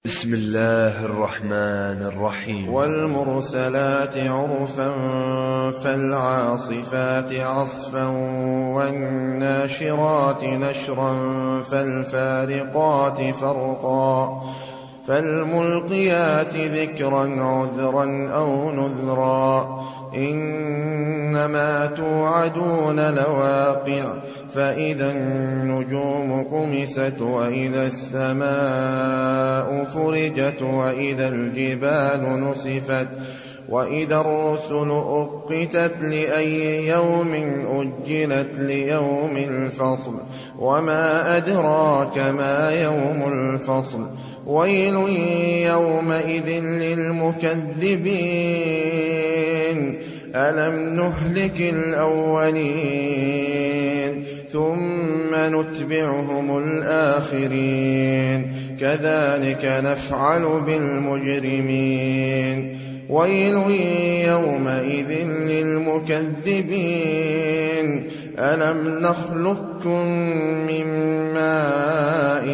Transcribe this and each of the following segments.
بسم الله الرحمن الرحيم. والمرسلات عرفا فالعاصفات عصفا والناشرات نشرا فالفارقات فرقا فالملقيات ذكرا عذرا أو نذرا إنما توعدون لواقع فإذا النجوم طمست وإذا السماء فرجت وإذا الجبال نسفت وإذا الرسل أقتت لأي يوم أجلت ليوم الفصل وما أدراك ما يوم الفصل ويل يومئذ للمكذبين ألم نهلك الأولين ثم نتبعهم الآخرين كذلك نفعل بالمجرمين ويل يومئذ للمكذبين ألم نخلقكم من ماء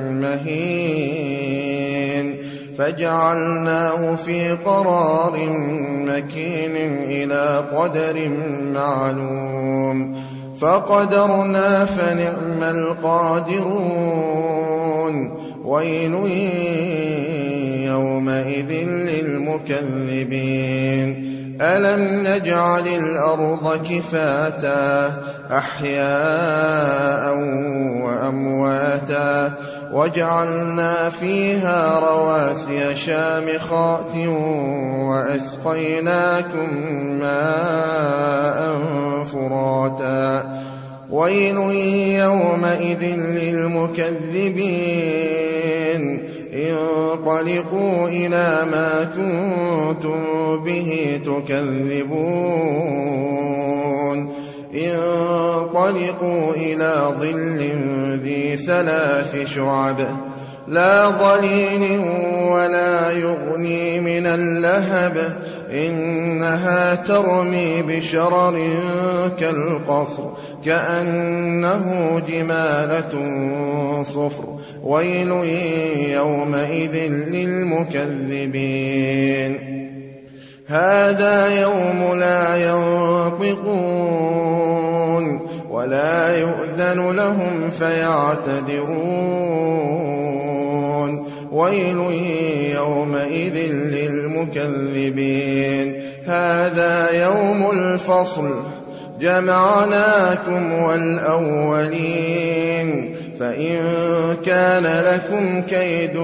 مهين فجعلناه في قرار مكين إلى قدر معلوم فقدرنا فنعم القادرون ويل يومئذ للمكذبين ألم نجعل الأرض كفاتا أحياء وأمواتا وجعلنا فيها رواسي شامخات وأسقيناكم ماء فراتا ويل يومئذ للمكذبين انطلقوا إلى ما كنتم به تكذبون انطلقوا إلى ظل ذي 3 شعب لا ظليل ولا يغني من اللهب إنها ترمي بشرر كالقصر كأنه جمالة صفر ويل يومئذ للمكذبين هذا يوم لا ينطقون ولا يؤذن لهم فيعتذرون ويل يومئذ للمكذبين هذا يوم الفصل جمعناكم والأولين فإن كان لكم كيد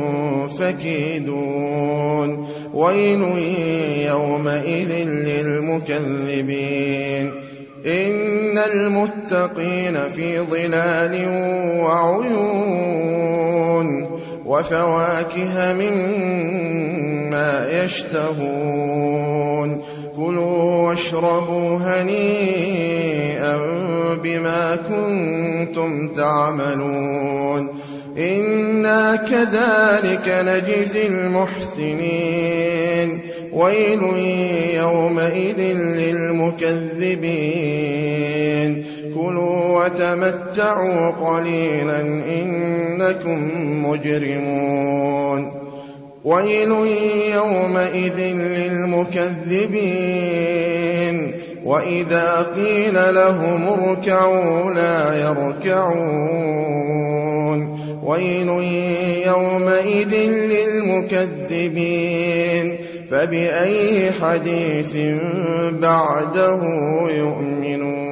فكيدون ويل يومئذ للمكذبين إن المتقين في ظلال وعيون وفواكه مما يشتهون كلوا واشربوا هنيئا بما كنتم تعملون إنا كذلك نجزي المحسنين ويل يومئذ للمكذبين كلوا وتمتعوا قليلا إنكم مجرمون ويل يومئذ للمكذبين وإذا قيل لهم اركعوا لا يركعون ويل يومئذ للمكذبين فبأي حديث بعده يؤمنون